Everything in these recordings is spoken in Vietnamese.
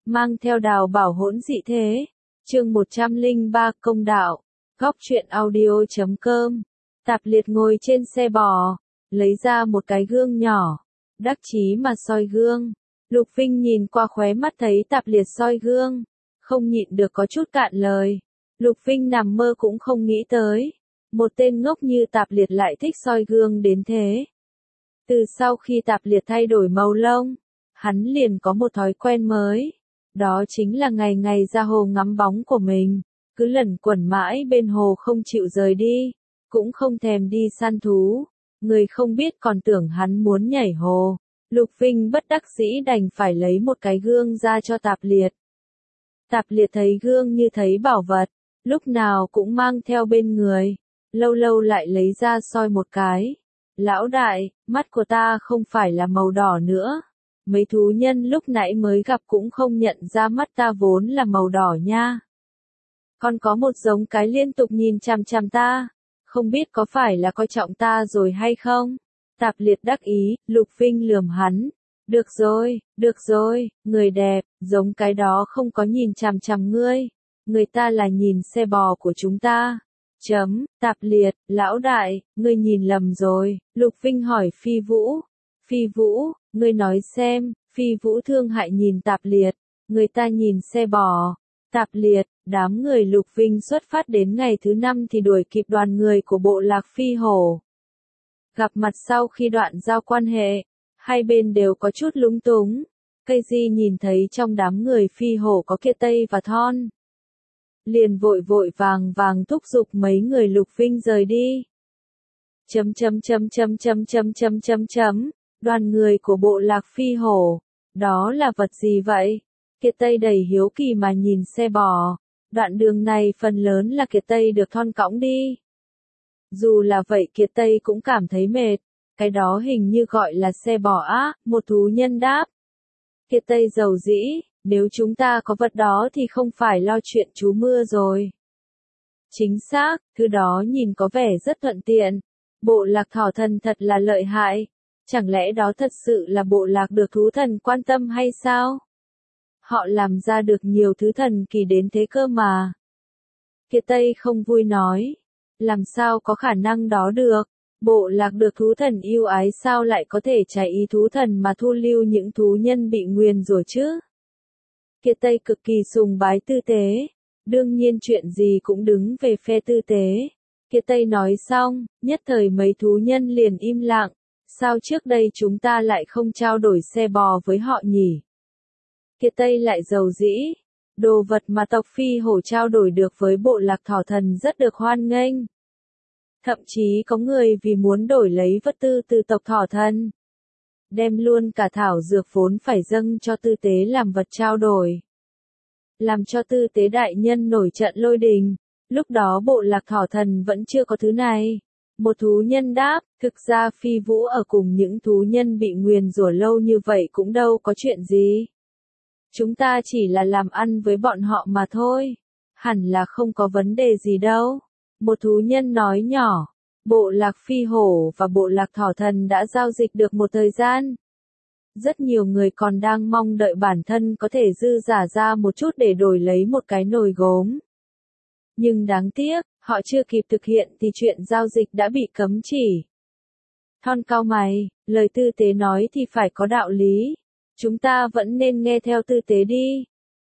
mang theo đào bảo hỗn dị thế. Chương 103 Công đạo. Góc truyện audio.com. Tạp Liệt ngồi trên xe bò, lấy ra một cái gương nhỏ, đắc chí mà soi gương. Lục Vinh nhìn qua khóe mắt thấy Tạp Liệt soi gương, không nhịn được có chút cạn lời. Lục Vinh nằm mơ cũng không nghĩ tới, một tên ngốc như Tạp Liệt lại thích soi gương đến thế. Từ sau khi Tạp Liệt thay đổi màu lông, hắn liền có một thói quen mới, đó chính là ngày ngày ra hồ ngắm bóng của mình, cứ lẩn quẩn mãi bên hồ không chịu rời đi, cũng không thèm đi săn thú. Người không biết còn tưởng hắn muốn nhảy hồ. Lục Vinh bất đắc dĩ đành phải lấy một cái gương ra cho Tạp Liệt. Tạp Liệt thấy gương như thấy bảo vật, lúc nào cũng mang theo bên người, lâu lâu lại lấy ra soi một cái. Lão đại, mắt của ta không phải là màu đỏ nữa. Mấy thú nhân lúc nãy mới gặp cũng không nhận ra mắt ta vốn là màu đỏ nha. Còn có một giống cái liên tục nhìn chằm chằm ta, không biết có phải là coi trọng ta rồi hay không? Tạp Liệt đắc ý, Lục Vinh lườm hắn. Được rồi, người đẹp, giống cái đó không có nhìn chằm chằm ngươi. Người ta là nhìn xe bò của chúng ta. Tạp Liệt, lão đại, ngươi nhìn lầm rồi. Lục Vinh hỏi Phi Vũ. Phi Vũ, ngươi nói xem. Phi Vũ thương hại nhìn Tạp Liệt. Người ta nhìn xe bò. Tạp Liệt, đám người Lục Vinh xuất phát đến ngày thứ 5 thì đuổi kịp đoàn người của bộ lạc Phi Hổ. Gặp mặt sau khi đoạn giao quan hệ, hai bên đều có chút lúng túng. Cây Di nhìn thấy trong đám người Phi Hổ có Kiệt Tây và Thon, liền vội vàng thúc giục mấy người Lục Vinh rời đi. Đoàn người của bộ lạc Phi Hổ, đó là vật gì vậy? Kiệt Tây đầy hiếu kỳ mà nhìn xe bò, đoạn đường này phần lớn là Kiệt Tây được Thon cõng đi. Dù là vậy Kiệt Tây cũng cảm thấy mệt, cái đó hình như gọi là xe bò á, một thú nhân đáp. Kiệt Tây giàu dĩ, nếu chúng ta có vật đó thì không phải lo chuyện trú mưa rồi. Chính xác, thứ đó nhìn có vẻ rất thuận tiện. Bộ lạc thỏ thần thật là lợi hại. Chẳng lẽ đó thật sự là bộ lạc được thú thần quan tâm hay sao? Họ làm ra được nhiều thứ thần kỳ đến thế cơ mà. Kiệt Tây không vui nói. Làm sao có khả năng đó được? Bộ lạc được thú thần yêu ái sao lại có thể trái ý thú thần mà thu lưu những thú nhân bị nguyền rủa chứ? Kiệt Tây cực kỳ sùng bái tư tế. Đương nhiên chuyện gì cũng đứng về phe tư tế. Kiệt Tây nói xong, nhất thời mấy thú nhân liền im lặng. Sao trước đây chúng ta lại không trao đổi xe bò với họ nhỉ? Kiệt Tây lại giàu dĩ. Đồ vật mà tộc Phi Hổ trao đổi được với bộ lạc thỏ thần rất được hoan nghênh. Thậm chí có người vì muốn đổi lấy vật tư từ tộc thỏ thần, đem luôn cả thảo dược vốn phải dâng cho tư tế làm vật trao đổi. Làm cho tư tế đại nhân nổi trận lôi đình. Lúc đó bộ lạc thỏ thần vẫn chưa có thứ này. Một thú nhân đáp, thực ra Phi Vũ ở cùng những thú nhân bị nguyền rủa lâu như vậy cũng đâu có chuyện gì. Chúng ta chỉ là làm ăn với bọn họ mà thôi. Hẳn là không có vấn đề gì đâu. Một thú nhân nói nhỏ. Bộ lạc Phi Hổ và bộ lạc thỏ thần đã giao dịch được một thời gian. Rất nhiều người còn đang mong đợi bản thân có thể dư giả ra một chút để đổi lấy một cái nồi gốm. Nhưng đáng tiếc, họ chưa kịp thực hiện thì chuyện giao dịch đã bị cấm chỉ. Thon cau mày, lời tư tế nói thì phải có đạo lý. Chúng ta vẫn nên nghe theo tư tế đi.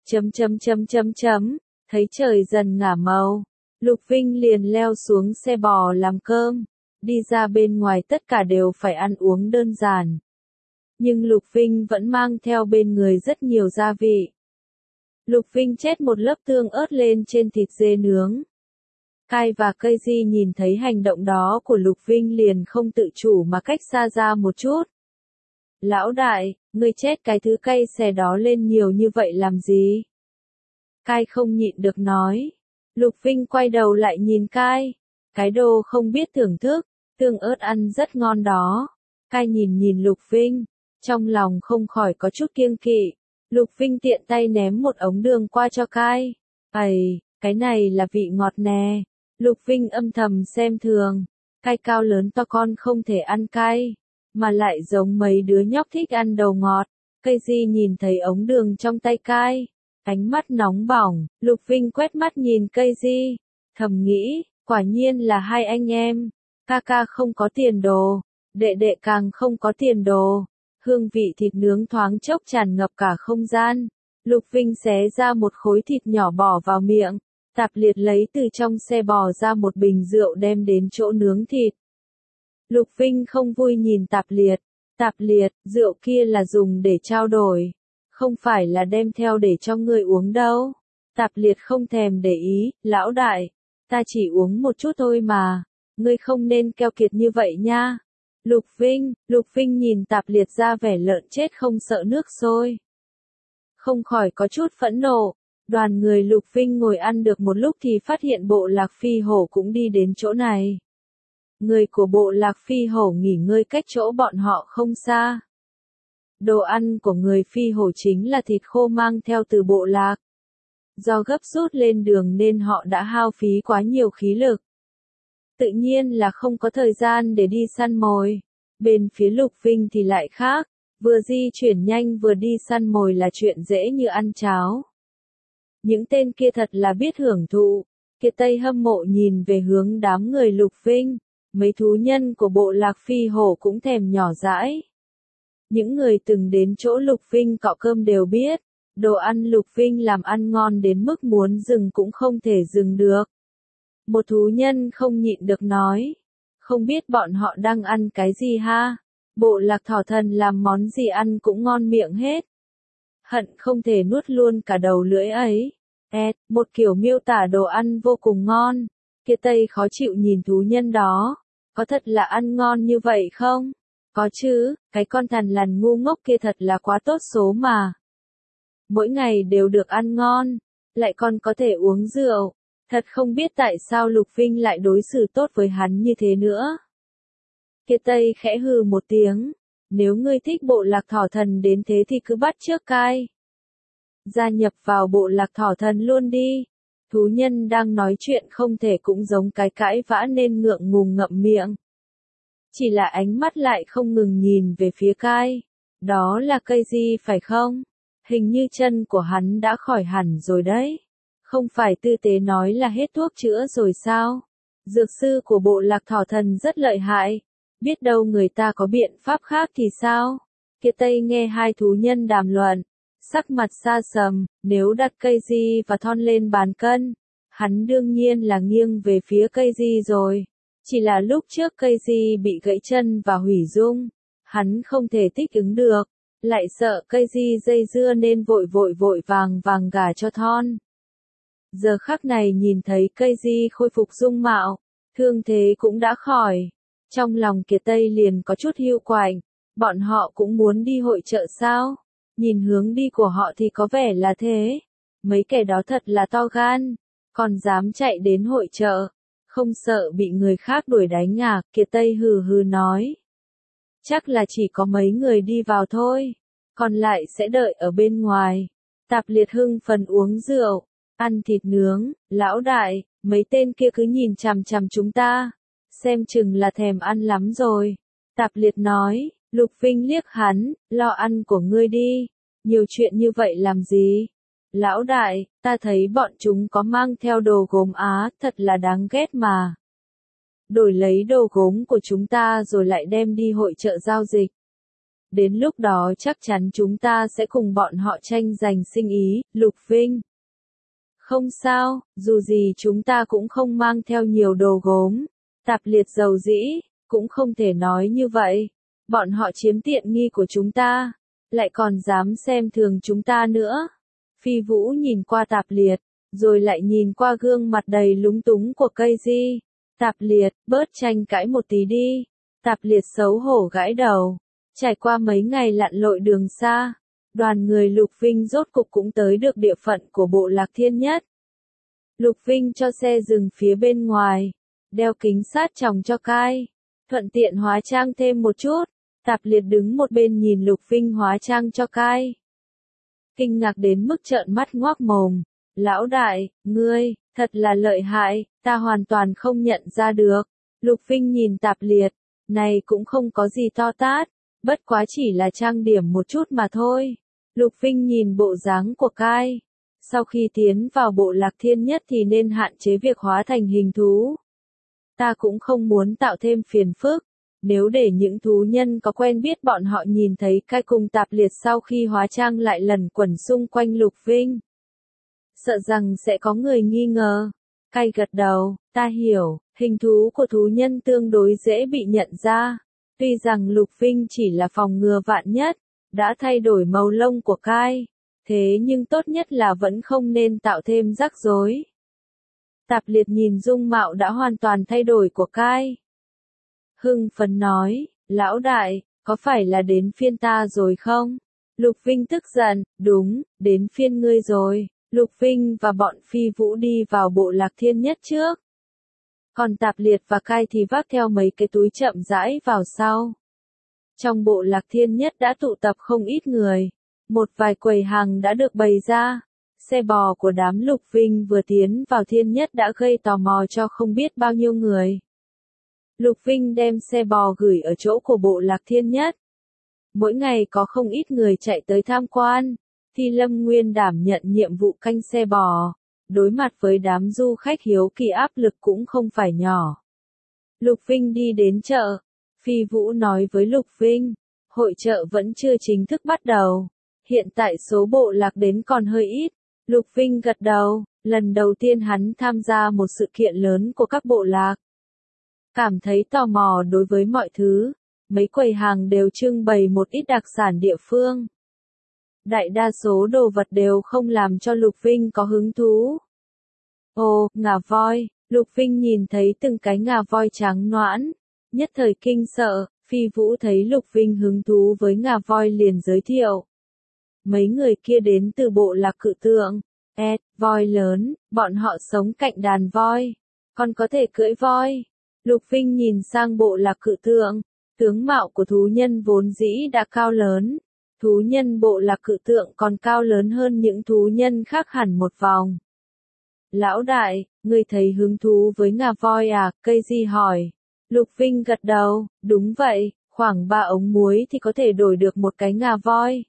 Thấy trời dần ngả màu, Lục Vinh liền leo xuống xe bò làm cơm. Đi ra bên ngoài tất cả đều phải ăn uống đơn giản. Nhưng Lục Vinh vẫn mang theo bên người rất nhiều gia vị. Lục Vinh chét một lớp tương ớt lên trên thịt dê nướng. Kai và Cây Di nhìn thấy hành động đó của Lục Vinh liền không tự chủ mà cách xa ra một chút. Lão đại, ngươi chét cái thứ cay xè đó lên nhiều như vậy làm gì? Kai không nhịn được nói. Lục Vinh quay đầu lại nhìn Kai. Cái đồ không biết thưởng thức, tương ớt ăn rất ngon đó. Kai nhìn Lục Vinh, trong lòng không khỏi có chút kiêng kỵ. Lục Vinh tiện tay ném một ống đường qua cho Kai. Cái này là vị ngọt nè. Lục Vinh âm thầm xem thường. Kai cao lớn to con không thể ăn cay, mà lại giống mấy đứa nhóc thích ăn đầu ngọt. Cây Di nhìn thấy ống đường trong tay Kai, Ánh mắt nóng bỏng, Lục Vinh quét mắt nhìn cây di, thầm nghĩ, quả nhiên là hai anh em. Ca ca không có tiền đồ, đệ đệ càng không có tiền đồ. Hương vị thịt nướng thoáng chốc tràn ngập cả không gian. Lục Vinh xé ra một khối thịt nhỏ bỏ vào miệng. Tạp Liệt lấy từ trong xe bò ra một bình rượu đem đến chỗ nướng thịt. Lục Vinh không vui nhìn Tạp Liệt. Tạp Liệt, rượu kia là dùng để trao đổi. Không phải là đem theo để cho ngươi uống đâu. Tạp Liệt không thèm để ý, lão đại. Ta chỉ uống một chút thôi mà. Ngươi không nên keo kiệt như vậy nha. Lục Vinh nhìn Tạp Liệt ra vẻ lợn chết không sợ nước sôi. Không khỏi có chút phẫn nộ. Đoàn người Lục Vinh ngồi ăn được một lúc thì phát hiện bộ Lạc Phi Hổ cũng đi đến chỗ này. Người của bộ Lạc Phi Hổ nghỉ ngơi cách chỗ bọn họ không xa. Đồ ăn của người Phi Hổ chính là thịt khô mang theo từ bộ lạc. Do gấp rút lên đường nên họ đã hao phí quá nhiều khí lực. Tự nhiên là không có thời gian để đi săn mồi. Bên phía Lục Vinh thì lại khác, vừa di chuyển nhanh vừa đi săn mồi là chuyện dễ như ăn cháo. Những tên kia thật là biết hưởng thụ. Kiệt Tây hâm mộ nhìn về hướng đám người Lục Vinh, mấy thú nhân của bộ Lạc Phi Hổ cũng thèm nhỏ dãi. Những người từng đến chỗ Lục Vinh cọ cơm đều biết, đồ ăn Lục Vinh làm ăn ngon đến mức muốn dừng cũng không thể dừng được. Một thú nhân không nhịn được nói, không biết bọn họ đang ăn cái gì ha? Bộ Lạc Thỏ Thần làm món gì ăn cũng ngon miệng hết. Hận không thể nuốt luôn cả đầu lưỡi ấy. Một kiểu miêu tả đồ ăn vô cùng ngon. Kiệt Tây khó chịu nhìn thú nhân đó. Có thật là ăn ngon như vậy không? Có chứ, cái con thằn lằn ngu ngốc kia thật là quá tốt số mà. Mỗi ngày đều được ăn ngon, lại còn có thể uống rượu. Thật không biết tại sao Lục Vinh lại đối xử tốt với hắn như thế nữa. Kiệt Tây khẽ hừ một tiếng. Nếu ngươi thích bộ Lạc Thỏ Thần đến thế thì cứ bắt chước cai. Gia nhập vào bộ Lạc Thỏ Thần luôn đi. Thú nhân đang nói chuyện không thể cũng giống cái cãi vã nên ngượng ngùng ngậm miệng. Chỉ là ánh mắt lại không ngừng nhìn về phía cai. Đó là cây gì phải không? Hình như chân của hắn đã khỏi hẳn rồi đấy. Không phải tư tế nói là hết thuốc chữa rồi sao? Dược sư của bộ Lạc Thỏ Thần rất lợi hại. Biết đâu người ta có biện pháp khác thì sao? Kiệt Tây nghe hai thú nhân đàm luận. Sắc mặt xa sầm, nếu đặt cây di và thon lên bàn cân. Hắn đương nhiên là nghiêng về phía cây di rồi. Chỉ là lúc trước cây di bị gãy chân và hủy dung. Hắn không thể thích ứng được. Lại sợ cây di dây dưa nên vội vàng gả cho thon. Giờ khắc này nhìn thấy cây di khôi phục dung mạo. Thương thế cũng đã khỏi. Trong lòng Kiệt Tây liền có chút hiu quạnh. Bọn họ cũng muốn đi hội chợ sao? Nhìn hướng đi của họ thì có vẻ là thế. Mấy kẻ đó thật là to gan. Còn dám chạy đến hội chợ. Không sợ bị người khác đuổi đánh à? Kiệt Tây hừ hừ nói. Chắc là chỉ có mấy người đi vào thôi. Còn lại sẽ đợi ở bên ngoài. Tạp Liệt hưng phấn uống rượu. Ăn thịt nướng. Lão đại, mấy tên kia cứ nhìn chằm chằm chúng ta. Xem chừng là thèm ăn lắm rồi. Tạp Liệt nói. Lục Vinh liếc hắn, lo ăn của ngươi đi. Nhiều chuyện như vậy làm gì? Lão đại, ta thấy bọn chúng có mang theo đồ gốm Á, thật là đáng ghét mà. Đổi lấy đồ gốm của chúng ta rồi lại đem đi hội chợ giao dịch. Đến lúc đó chắc chắn chúng ta sẽ cùng bọn họ tranh giành sinh ý, Lục Vinh. Không sao, dù gì chúng ta cũng không mang theo nhiều đồ gốm. Tạp Liệt dầu dĩ, cũng không thể nói như vậy. Bọn họ chiếm tiện nghi của chúng ta, lại còn dám xem thường chúng ta nữa. Phi Vũ nhìn qua Tạp Liệt, rồi lại nhìn qua gương mặt đầy lúng túng của cây di. Tạp Liệt, bớt tranh cãi một tí đi. Tạp Liệt xấu hổ gãi đầu. Trải qua mấy ngày lặn lội đường xa, đoàn người Lục Vinh rốt cục cũng tới được địa phận của bộ Lạc Thiên Nhất. Lục Vinh cho xe dừng phía bên ngoài, đeo kính sát tròng cho cai, thuận tiện hóa trang thêm một chút. Tạp Liệt đứng một bên nhìn Lục Vinh hóa trang cho cai. Kinh ngạc đến mức trợn mắt ngoác mồm. Lão đại, ngươi, thật là lợi hại, ta hoàn toàn không nhận ra được. Lục Vinh nhìn Tạp Liệt, này cũng không có gì to tát, bất quá chỉ là trang điểm một chút mà thôi. Lục Vinh nhìn bộ dáng của cai, Sau khi tiến vào bộ lạc thiên nhất thì nên hạn chế việc hóa thành hình thú. Ta cũng không muốn tạo thêm phiền phức. Nếu để những thú nhân có quen biết bọn họ nhìn thấy Cai cùng Tạp Liệt sau khi hóa trang lại lẩn quẩn xung quanh Lục Vinh, sợ rằng sẽ có người nghi ngờ. Cai gật đầu, ta hiểu, hình thú của thú nhân tương đối dễ bị nhận ra. Tuy rằng Lục Vinh chỉ là phòng ngừa vạn nhất, đã thay đổi màu lông của Cai, thế nhưng tốt nhất là vẫn không nên tạo thêm rắc rối. Tạp Liệt nhìn dung mạo đã hoàn toàn thay đổi của Cai, hưng phấn nói, lão đại, có phải là đến phiên ta rồi không? Lục Vinh tức giận, đúng, đến phiên ngươi rồi. Lục Vinh và bọn Phi Vũ đi vào bộ lạc thiên nhất trước. Còn Tạp Liệt và Cai thì vác theo mấy cái túi chậm rãi vào sau. Trong bộ lạc thiên nhất đã tụ tập không ít người. Một vài quầy hàng đã được bày ra. Xe bò của đám Lục Vinh vừa tiến vào thiên nhất đã gây tò mò cho không biết bao nhiêu người. Lục Vinh đem xe bò gửi ở chỗ của bộ lạc thiên nhất. Mỗi ngày có không ít người chạy tới tham quan. Thì Lâm Nguyên đảm nhận nhiệm vụ canh xe bò, đối mặt với đám du khách hiếu kỳ áp lực cũng không phải nhỏ. Lục Vinh đi đến chợ, Phi Vũ nói với Lục Vinh, hội chợ vẫn chưa chính thức bắt đầu, hiện tại số bộ lạc đến còn hơi ít. Lục Vinh gật đầu, lần đầu tiên hắn tham gia một sự kiện lớn của các bộ lạc. Cảm thấy tò mò đối với mọi thứ, mấy quầy hàng đều trưng bày một ít đặc sản địa phương. Đại đa số đồ vật đều không làm cho Lục Vinh có hứng thú. Ồ, ngà voi, Lục Vinh nhìn thấy từng cái ngà voi trắng noãn, nhất thời kinh sợ. Phi Vũ thấy Lục Vinh hứng thú với ngà voi liền giới thiệu. Mấy người kia đến từ bộ lạc Cự Tượng, voi lớn, bọn họ sống cạnh đàn voi, còn có thể cưỡi voi. Lục Vinh nhìn sang bộ lạc Cự Tượng, tướng mạo của thú nhân vốn dĩ đã cao lớn. Thú nhân bộ lạc Cự Tượng còn cao lớn hơn những thú nhân khác hẳn một vòng. Lão đại, ngươi thấy hứng thú với ngà voi à? Cây Di hỏi. Lục Vinh gật đầu, đúng vậy, khoảng 3 ống muối thì có thể đổi được một cái ngà voi.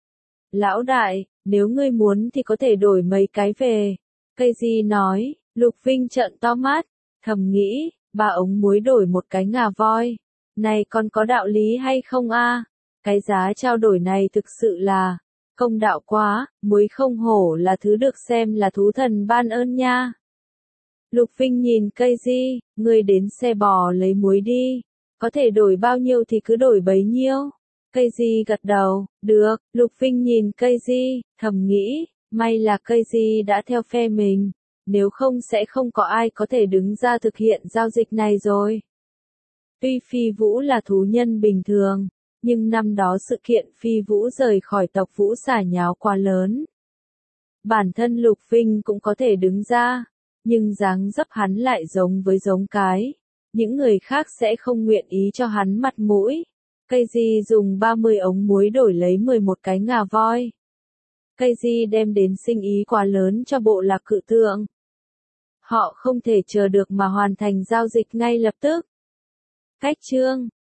Lão đại, nếu ngươi muốn thì có thể đổi mấy cái về. Cây Di nói. Lục Vinh trợn to mắt, thầm nghĩ, 3 ống muối đổi một cái ngà voi. Này còn có đạo lý hay không a? Cái giá trao đổi này thực sự là công đạo quá, muối không hổ là thứ được xem là thú thần ban ơn nha. Lục Vinh nhìn Cây Di, ngươi đến xe bò lấy muối đi, có thể đổi bao nhiêu thì cứ đổi bấy nhiêu. Cây Di gật đầu, được. Lục Vinh nhìn Cây Di, thầm nghĩ, may là Cây Di đã theo phe mình, nếu không sẽ không có ai có thể đứng ra thực hiện giao dịch này rồi. Tuy Phi Vũ là thú nhân bình thường, nhưng năm đó sự kiện Phi Vũ rời khỏi tộc Vũ xả nháo quá lớn. Bản thân Lục Vinh cũng có thể đứng ra, nhưng dáng dấp hắn lại giống với giống cái. Những người khác sẽ không nguyện ý cho hắn mặt mũi. Cây Di dùng 30 ống muối đổi lấy 11 cái ngà voi. Cây Di đem đến sinh ý quá lớn cho bộ lạc Cự Tượng. Họ không thể chờ được mà hoàn thành giao dịch ngay lập tức. Cách chương